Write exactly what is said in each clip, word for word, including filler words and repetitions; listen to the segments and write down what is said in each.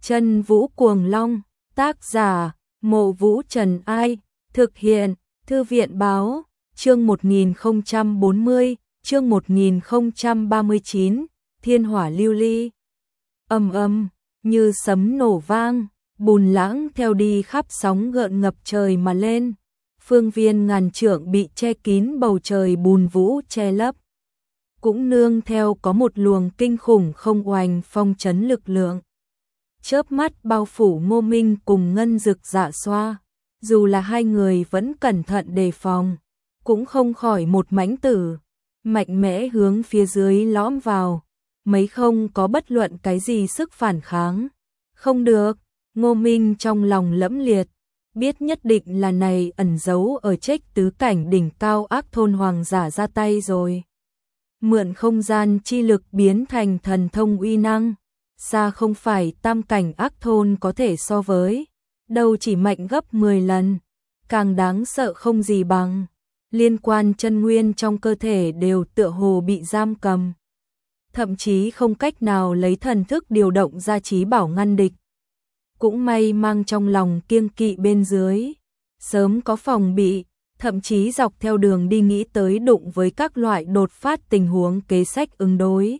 Chân Vũ Cuồng Long, tác giả, Mộ Vũ Trần Ai, thực hiện, Thư viện Báo, chương một nghìn không trăm bốn mươi, chương một nghìn không trăm ba mươi chín, Thiên Hỏa Lưu Ly. Ầm ầm, như sấm nổ vang, bùn lãng theo đi khắp sóng gợn ngập trời mà lên. Phương viên ngàn trượng bị che kín bầu trời bùn vũ che lấp. Cũng nương theo có một luồng kinh khủng không oanh phong trấn lực lượng. Chớp mắt bao phủ Ngô Minh cùng Ngân Dực Dạ Xoa, dù là hai người vẫn cẩn thận đề phòng, cũng không khỏi một mãnh tử, mạnh mẽ hướng phía dưới lõm vào, mấy không có bất luận cái gì sức phản kháng. Không được, Ngô Minh trong lòng lẫm liệt, biết nhất định là này ẩn giấu ở Trách tứ cảnh đỉnh cao ác thôn hoàng giả ra tay rồi. Mượn không gian chi lực biến thành thần thông uy năng, xa không phải tam cảnh ác thôn có thể so với, đâu chỉ mạnh gấp mười lần, càng đáng sợ không gì bằng. Liên quan chân nguyên trong cơ thể đều tựa hồ bị giam cầm, thậm chí không cách nào lấy thần thức điều động ra trí bảo ngăn địch. Cũng may mang trong lòng kiêng kỵ bên dưới, sớm có phòng bị, thậm chí dọc theo đường đi nghĩ tới đụng với các loại đột phát tình huống kế sách ứng đối.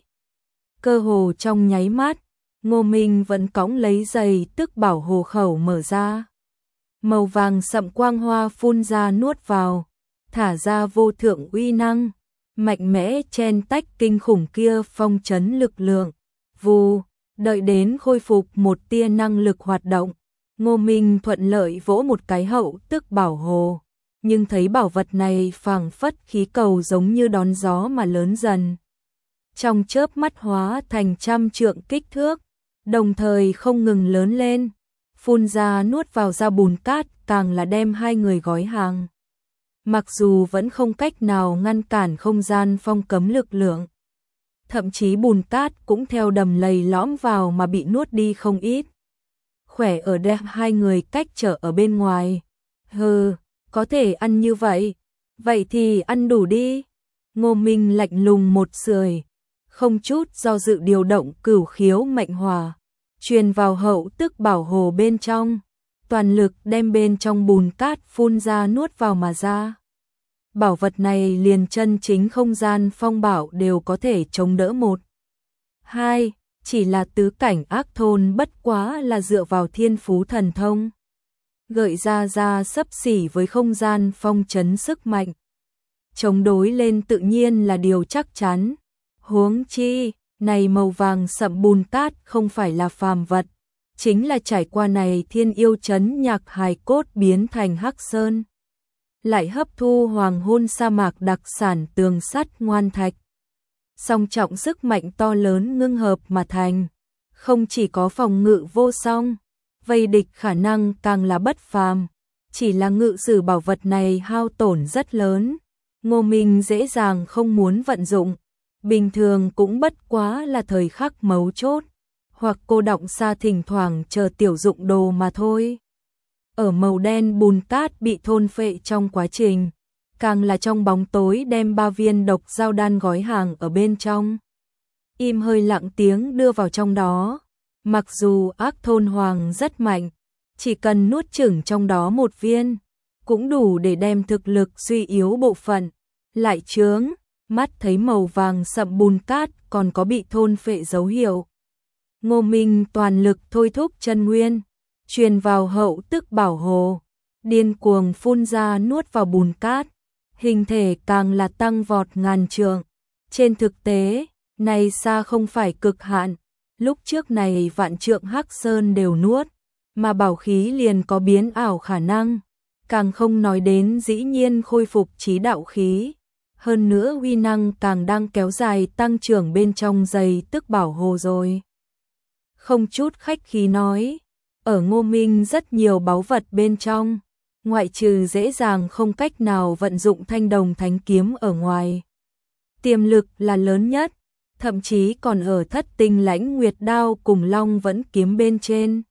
Cơ hồ trong nháy mắt, Ngô Minh vẫn cõng lấy giày tức bảo hồ khẩu mở ra. Màu vàng sậm quang hoa phun ra nuốt vào, thả ra vô thượng uy năng, mạnh mẽ chen tách kinh khủng kia phong trấn lực lượng. Vù, đợi đến khôi phục một tia năng lực hoạt động, Ngô Minh thuận lợi vỗ một cái hậu tức bảo hồ, nhưng thấy bảo vật này phảng phất khí cầu giống như đón gió mà lớn dần. Trong chớp mắt hóa thành trăm trượng kích thước, đồng thời không ngừng lớn lên, phun ra nuốt vào ra bùn cát càng là đem hai người gói hàng. Mặc dù vẫn không cách nào ngăn cản không gian phong cấm lực lượng, thậm chí bùn cát cũng theo đầm lầy lõm vào mà bị nuốt đi không ít. Khỏe ở đem hai người cách trở ở bên ngoài. Hừ, có thể ăn như vậy, vậy thì ăn đủ đi. Ngô Minh lạnh lùng một sưởi, không chút do dự điều động cửu khiếu mệnh hỏa, truyền vào hậu tức bảo hồ bên trong, toàn lực đem bên trong bùn cát phun ra nuốt vào mà ra. Bảo vật này liền chân chính không gian phong bảo đều có thể chống đỡ một. Hai, chỉ là tứ cảnh ác thôn bất quá là dựa vào thiên phú thần thông. Gợi ra ra sấp xỉ với không gian phong trấn sức mạnh. Chống đối lên tự nhiên là điều chắc chắn. Huống chi, này màu vàng sậm bùn cát không phải là phàm vật, chính là trải qua này thiên yêu trấn nhạc hài cốt biến thành hắc sơn. Lại hấp thu hoàng hôn sa mạc đặc sản tường sắt ngoan thạch. Song trọng sức mạnh to lớn ngưng hợp mà thành, không chỉ có phòng ngự vô song, vây địch khả năng càng là bất phàm, chỉ là ngự sử bảo vật này hao tổn rất lớn, Ngô Minh dễ dàng không muốn vận dụng, bình thường cũng bất quá là thời khắc mấu chốt, hoặc cô động xa thỉnh thoảng chờ tiểu dụng đồ mà thôi. Ở màu đen bùn cát bị thôn phệ trong quá trình, càng là trong bóng tối đem ba viên độc dao đan gói hàng ở bên trong. Im hơi lặng tiếng đưa vào trong đó, mặc dù ác thôn hoàng rất mạnh, chỉ cần nuốt chửng trong đó một viên, cũng đủ để đem thực lực suy yếu bộ phận, lại chướng, mắt thấy màu vàng sậm bùn cát còn có bị thôn phệ dấu hiệu. Ngô Minh toàn lực thôi thúc chân nguyên, truyền vào hậu tức bảo hồ, điên cuồng phun ra nuốt vào bùn cát, hình thể càng là tăng vọt ngàn trượng. Trên thực tế, này xa không phải cực hạn, lúc trước này vạn trượng hắc sơn đều nuốt, mà bảo khí liền có biến ảo khả năng, càng không nói đến dĩ nhiên khôi phục trí đạo khí. Hơn nữa uy năng càng đang kéo dài tăng trưởng bên trong giày tức bảo hồ rồi. Không chút khách khí nói, ở Ngô Minh rất nhiều báu vật bên trong, ngoại trừ dễ dàng không cách nào vận dụng thanh đồng thánh kiếm ở ngoài. Tiềm lực là lớn nhất, thậm chí còn ở thất tinh lãnh nguyệt đao cùng long vẫn kiếm bên trên.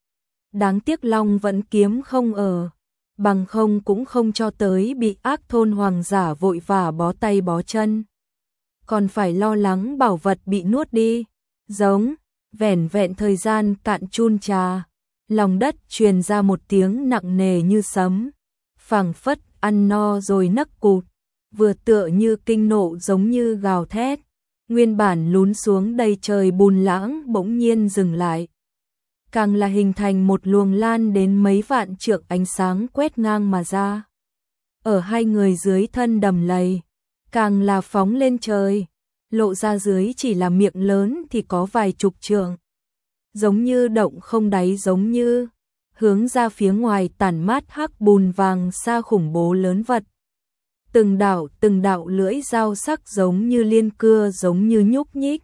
Đáng tiếc long vẫn kiếm không ở, bằng không cũng không cho tới bị ác thôn hoàng giả vội vã bó tay bó chân. Còn phải lo lắng bảo vật bị nuốt đi, giống, Vẻn vẹn thời gian cạn chun trà, lòng đất truyền ra một tiếng nặng nề như sấm, phảng phất ăn no rồi nấc cụt, vừa tựa như kinh nộ giống như gào thét. Nguyên bản lún xuống đầy trời bùn lãng bỗng nhiên dừng lại, càng là hình thành một luồng lan đến mấy vạn trượng ánh sáng quét ngang mà ra. Ở hai người dưới thân đầm lầy, càng là phóng lên trời, lộ ra dưới chỉ là miệng lớn thì có vài chục trượng. Giống như động không đáy, giống như hướng ra phía ngoài tản mát hắc bùn vàng xa khủng bố lớn vật. Từng đạo từng đạo lưỡi dao sắc giống như liên cưa, giống như nhúc nhích.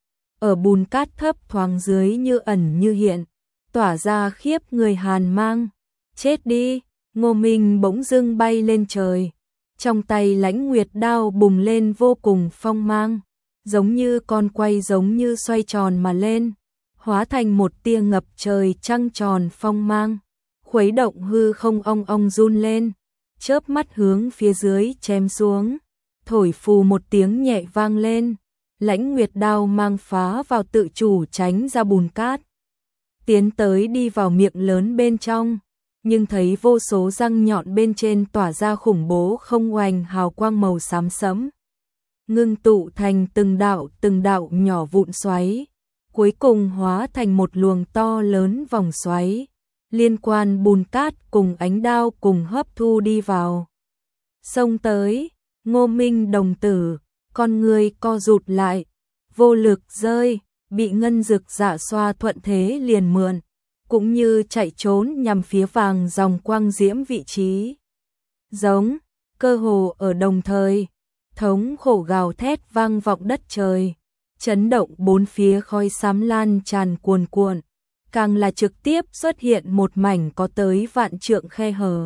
Ở bùn cát thấp thoáng dưới như ẩn như hiện, tỏa ra khiếp người hàn mang. Chết đi, Ngô Minh bỗng dưng bay lên trời, trong tay Lãnh Nguyệt đao bùng lên vô cùng phong mang, giống như con quay, giống như xoay tròn mà lên, hóa thành một tia ngập trời trăng tròn phong mang, khuấy động hư không ong ong run lên, chớp mắt hướng phía dưới chém xuống, thổi phù một tiếng nhẹ vang lên, Lãnh Nguyệt đao mang phá vào tự chủ tránh ra bùn cát, tiến tới đi vào miệng lớn bên trong, nhưng thấy vô số răng nhọn bên trên tỏa ra khủng bố không oanh hào quang màu xám sẫm, ngưng tụ thành từng đạo từng đạo nhỏ vụn xoáy, cuối cùng hóa thành một luồng to lớn vòng xoáy, liên quan bùn cát cùng ánh đao cùng hấp thu đi vào. Xông tới, Ngô Minh đồng tử, con người co rụt lại, vô lực rơi, bị Ngân Dực Dạ Xoa thuận thế liền mượn, cũng như chạy trốn nhằm phía vàng dòng quang diễm vị trí. Giống, cơ hồ ở đồng thời, thống khổ gào thét vang vọng đất trời, chấn động bốn phía, khói xám lan tràn cuồn cuộn, càng là trực tiếp xuất hiện một mảnh có tới vạn trượng khe hở,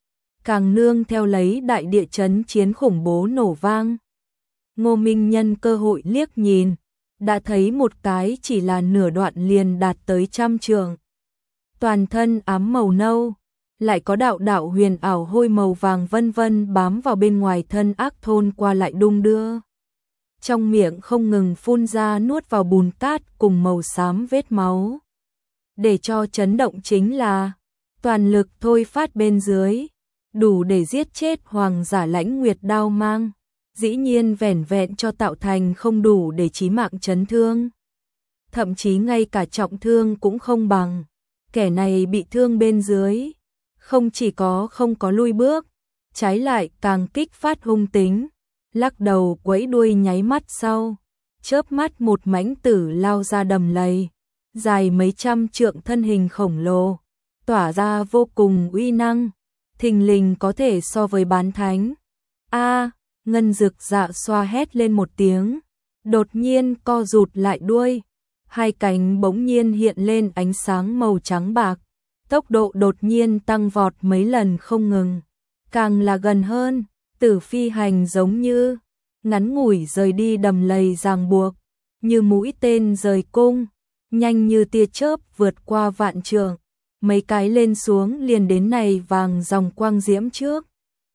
càng nương theo lấy đại địa chấn chiến khủng bố nổ vang. Ngô Minh nhân cơ hội liếc nhìn, đã thấy một cái chỉ là nửa đoạn liền đạt tới trăm trượng. Toàn thân ám màu nâu, lại có đạo đạo huyền ảo hôi màu vàng vân vân bám vào bên ngoài thân ác thôn qua lại đung đưa. Trong miệng không ngừng phun ra nuốt vào bùn cát cùng màu xám vết máu. Để cho chấn động chính là, toàn lực thôi phát bên dưới, đủ để giết chết hoàng giả Lãnh Nguyệt đao mang. Dĩ nhiên vẻn vẹn cho tạo thành không đủ để chí mạng chấn thương. Thậm chí ngay cả trọng thương cũng không bằng. Kẻ này bị thương bên dưới, không chỉ có không có lui bước, trái lại càng kích phát hung tính, lắc đầu quẫy đuôi nháy mắt sau, chớp mắt một mãnh tử lao ra đầm lầy, dài mấy trăm trượng thân hình khổng lồ, tỏa ra vô cùng uy năng, thình lình có thể so với bán thánh. A, Ngân Dực Dạ Xoa hét lên một tiếng, đột nhiên co rụt lại đuôi, hai cánh bỗng nhiên hiện lên ánh sáng màu trắng bạc, tốc độ đột nhiên tăng vọt mấy lần không ngừng, càng là gần hơn, Tử phi hành giống như ngắn ngủi rời đi đầm lầy ràng buộc, như mũi tên rời cung, nhanh như tia chớp vượt qua vạn trượng, mấy cái lên xuống liền đến này vàng dòng quang diễm trước.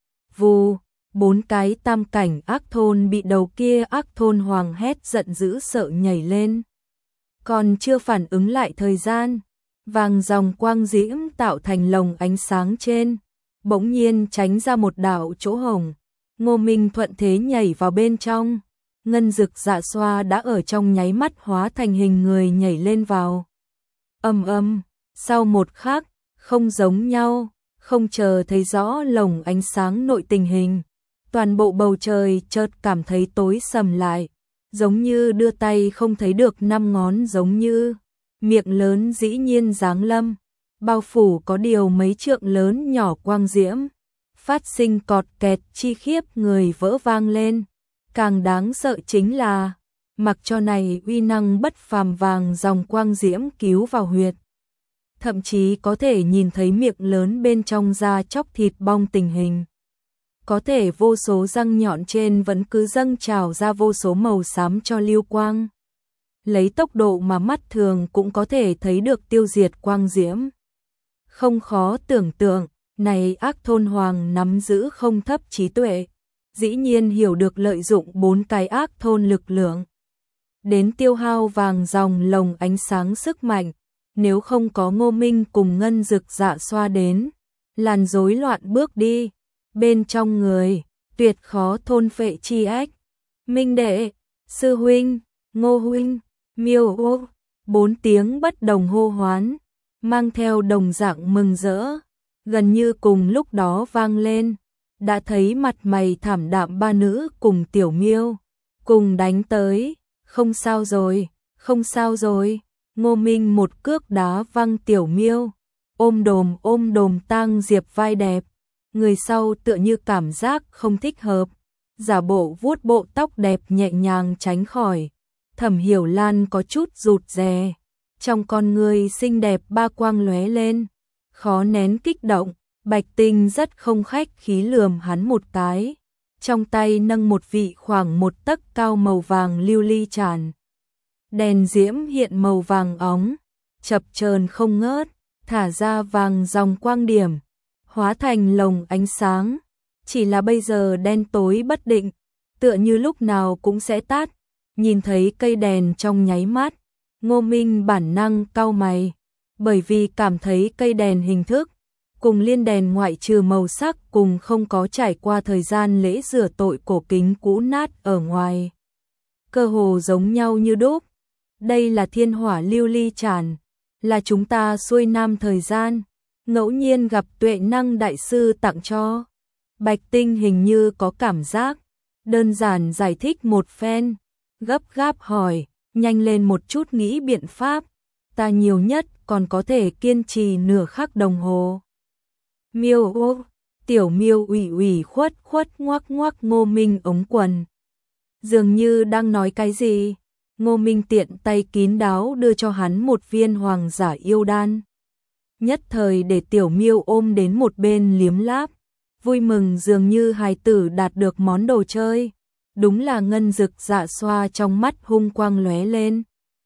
Vù, bốn cái tam cảnh ác thôn bị đầu kia ác thôn hoàng hét giận dữ sợ nhảy lên. Còn chưa phản ứng lại thời gian, vàng dòng quang diễm tạo thành lồng ánh sáng trên, bỗng nhiên tránh ra một đạo chỗ hổng. Ngô Minh thuận thế nhảy vào bên trong, Ngân Dực Dạ Xoa đã ở trong nháy mắt hóa thành hình người nhảy lên vào. Ầm ầm, sau một khắc, không giống nhau, không chờ thấy rõ lồng ánh sáng nội tình hình, toàn bộ bầu trời chợt cảm thấy tối sầm lại, giống như đưa tay không thấy được năm ngón, giống như miệng lớn dĩ nhiên giáng lâm, bao phủ có điều mấy trượng lớn nhỏ quang diễm, phát sinh cọt kẹt chi khiếp người vỡ vang lên. Càng đáng sợ chính là, mặc cho này uy năng bất phàm vàng dòng quang diễm cứu vào huyệt, thậm chí có thể nhìn thấy miệng lớn bên trong da chóc thịt bong tình hình. Có thể vô số răng nhọn trên vẫn cứ dâng trào ra vô số màu xám cho lưu quang. Lấy tốc độ mà mắt thường cũng có thể thấy được tiêu diệt quang diễm. Không khó tưởng tượng, này ác thôn hoàng nắm giữ không thấp trí tuệ, dĩ nhiên hiểu được lợi dụng bốn cái ác thôn lực lượng. đến tiêu hao vàng dòng lồng ánh sáng sức mạnh, nếu không có Ngô Minh cùng Ngân Dực Dạ Xoa đến, làn rối loạn bước đi, bên trong người, tuyệt khó thôn phệ chi ách. Minh đệ, sư huynh, Ngô huynh, Miêu ô, bốn tiếng bất đồng hô hoán, mang theo đồng dạng mừng rỡ, gần như cùng lúc đó vang lên, đã thấy mặt mày thảm đạm ba nữ cùng Tiểu Miêu, cùng đánh tới, không sao rồi, không sao rồi, Ngô Minh một cước đá văng Tiểu Miêu, ôm đồm ôm đồm Tang Diệp vai đẹp, người sau tựa như cảm giác không thích hợp, giả bộ vuốt bộ tóc đẹp nhẹ nhàng tránh khỏi. Thẩm Hiểu Lan có chút rụt rè, trong con người xinh đẹp ba quang lóe lên, khó nén kích động. Bạch Tinh rất không khách khí lườm hắn một cái, trong tay nâng một vị khoảng một tấc cao màu vàng lưu ly tràn. Đèn diễm hiện màu vàng óng, chập chờn không ngớt, thả ra vàng dòng quang điểm, hóa thành lồng ánh sáng, chỉ là bây giờ đen tối bất định, tựa như lúc nào cũng sẽ tắt. Nhìn thấy cây đèn trong nháy mắt, Ngô Minh bản năng cau mày, bởi vì cảm thấy cây đèn hình thức cùng liên đèn ngoại trừ màu sắc cùng không có trải qua thời gian lễ rửa tội cổ kính cũ nát ở ngoài, cơ hồ giống nhau như đúc. Đây là thiên hỏa lưu ly tràn, là chúng ta xuôi nam thời gian ngẫu nhiên gặp Tuệ Năng đại sư tặng cho. Bạch Tinh hình như có cảm giác, đơn giản giải thích một phen, gấp gáp hỏi, nhanh lên một chút nghĩ biện pháp, ta nhiều nhất còn có thể kiên trì nửa khắc đồng hồ. Miêu ô, Tiểu Miêu ủy ủy khuất khuất ngoắc ngoắc Ngô Minh ống quần. Dường như đang nói cái gì, Ngô Minh tiện tay kín đáo đưa cho hắn một viên hoàng giả yêu đan. Nhất thời để Tiểu Miêu ôm đến một bên liếm láp, vui mừng dường như hài tử đạt được món đồ chơi. Đúng là Ngân Dực Dạ Xoa trong mắt hung quang lóe lên.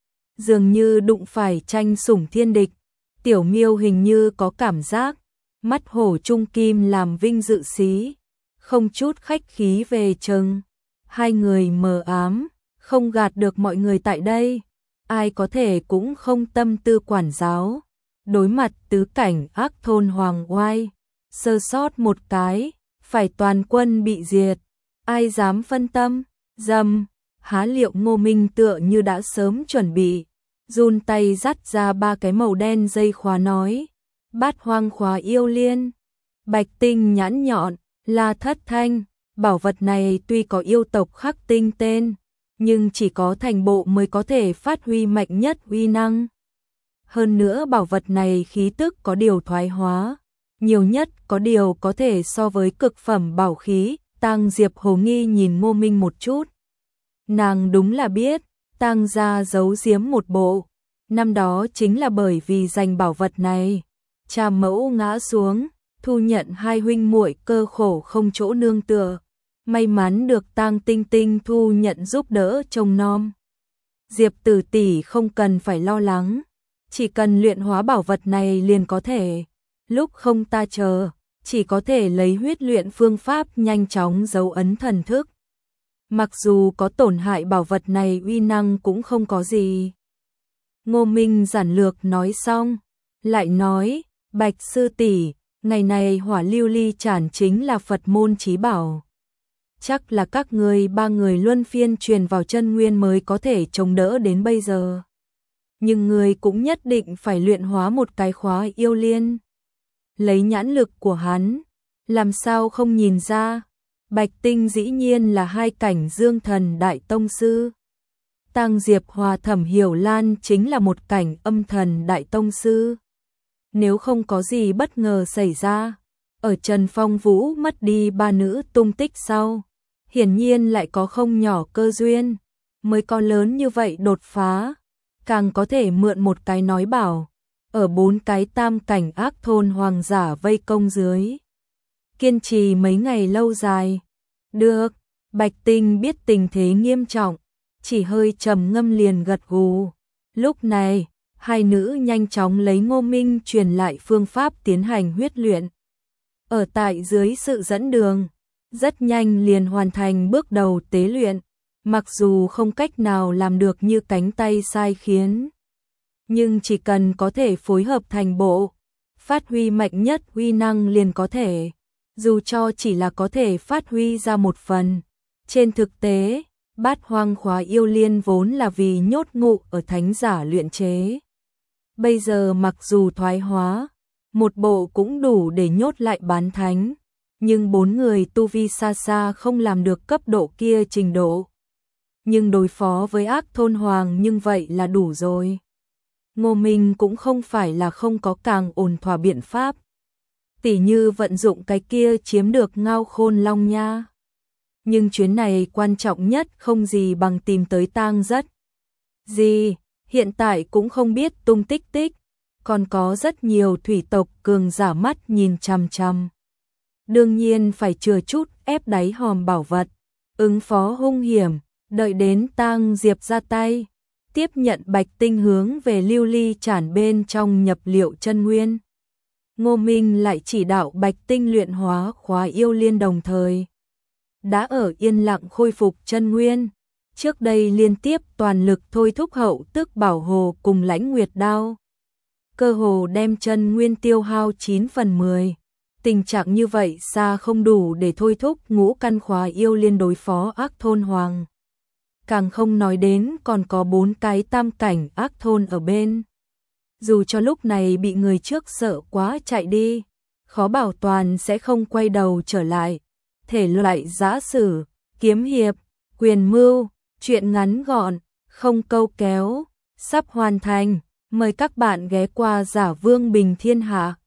Dường như đụng phải tranh sủng thiên địch, Tiểu Miêu hình như có cảm giác, mắt hổ trung kim làm vinh dự xí, không chút khách khí về chừng. Hai người mờ ám, không gạt được mọi người tại đây, ai có thể cũng không tâm tư quản giáo. Đối mặt tứ cảnh ác thôn Hoàng Oai, sơ sót một cái, phải toàn quân bị diệt. Ai dám phân tâm, dầm, há liệu Ngô Minh tựa như đã sớm chuẩn bị, run tay dắt ra ba cái màu đen dây khóa nói, Bát Hoang Khóa Yêu Liên. Bạch Tinh nhãn nhọn, La Thất Thanh, bảo vật này tuy có yêu tộc khắc tinh tên, nhưng chỉ có thành bộ mới có thể phát huy mạnh nhất uy năng. Hơn nữa bảo vật này khí tức có điều thoái hóa, nhiều nhất có điều có thể so với cực phẩm bảo khí. Tang Diệp hồ nghi nhìn Ngô Minh một chút. Nàng đúng là biết, Tang gia giấu giếm một bộ. Năm đó chính là bởi vì giành bảo vật này, cha mẫu ngã xuống, thu nhận hai huynh muội cơ khổ không chỗ nương tựa. May mắn được Tang Tinh Tinh thu nhận giúp đỡ trông nom. Diệp Tử tỷ không cần phải lo lắng, chỉ cần luyện hóa bảo vật này liền có thể. Lúc không ta chờ, chỉ có thể lấy huyết luyện phương pháp nhanh chóng dấu ấn thần thức. Mặc dù có tổn hại bảo vật này uy năng cũng không có gì. Ngô Minh giản lược nói xong, lại nói, Bạch sư tỷ, ngày này hỏa lưu ly tràn chính là Phật môn chí bảo. Chắc là các người ba người luân phiên truyền vào chân nguyên mới có thể chống đỡ đến bây giờ. Nhưng người cũng nhất định phải luyện hóa một cái khóa yêu liên. Lấy nhãn lực của hắn, làm sao không nhìn ra, Bạch Tinh dĩ nhiên là hai cảnh dương thần đại tông sư. Tang Diệp Hòa Thẩm Hiểu Lan chính là một cảnh âm thần đại tông sư. Nếu không có gì bất ngờ xảy ra, ở Trần Phong Vũ mất đi ba nữ tung tích sau, hiển nhiên lại có không nhỏ cơ duyên, mới có lớn như vậy đột phá, càng có thể mượn một cái nói bảo. Ở bốn cái tam cảnh ác thôn hoàng giả vây công dưới, kiên trì mấy ngày lâu dài. Được, Bạch Tinh biết tình thế nghiêm trọng, chỉ hơi trầm ngâm liền gật gù. Lúc này, hai nữ nhanh chóng lấy Ngô Minh truyền lại phương pháp tiến hành huyết luyện. Ở tại dưới sự dẫn đường, rất nhanh liền hoàn thành bước đầu tế luyện. Mặc dù không cách nào làm được như cánh tay sai khiến, nhưng chỉ cần có thể phối hợp thành bộ, phát huy mạnh nhất uy năng liền có thể, dù cho chỉ là có thể phát huy ra một phần. Trên thực tế, Bát Hoang Khóa Yêu Liên vốn là vì nhốt ngụ ở thánh giả luyện chế. Bây giờ mặc dù thoái hóa, một bộ cũng đủ để nhốt lại bán thánh, nhưng bốn người tu vi xa xa không làm được cấp độ kia trình độ. Nhưng đối phó với ác thôn hoàng nhưng vậy là đủ rồi. Ngô Minh cũng không phải là không có càng ổn thỏa biện pháp. Tỉ như vận dụng cái kia chiếm được Ngao Khôn Long nha. Nhưng chuyến này quan trọng nhất không gì bằng tìm tới tang rất. Gì, hiện tại cũng không biết tung tích tích, còn có rất nhiều thủy tộc cường giả mắt nhìn chằm chằm. Đương nhiên phải chừa chút ép đáy hòm bảo vật, ứng phó hung hiểm, đợi đến tang diệp ra tay, tiếp nhận bạch tinh hướng về lưu ly chản bên trong nhập liệu chân nguyên. Ngô Minh lại chỉ đạo bạch tinh luyện hóa khóa yêu liên đồng thời. Đã ở yên lặng khôi phục chân nguyên, trước đây liên tiếp toàn lực thôi thúc hậu tức bảo hồ cùng lãnh nguyệt đao. Cơ hồ đem chân nguyên tiêu hao chín phần mười. Tình trạng như vậy xa không đủ để thôi thúc ngũ căn khóa yêu liên đối phó ác thôn hoàng. Càng không nói đến còn có bốn cái tam cảnh ác thôn ở bên. Dù cho lúc này bị người trước sợ quá chạy đi, khó bảo toàn sẽ không quay đầu trở lại. Thể loại giã sử, kiếm hiệp, quyền mưu, truyện ngắn gọn, không câu kéo, sắp hoàn thành. Mời các bạn ghé qua Giả Vương Bình Thiên Hạ.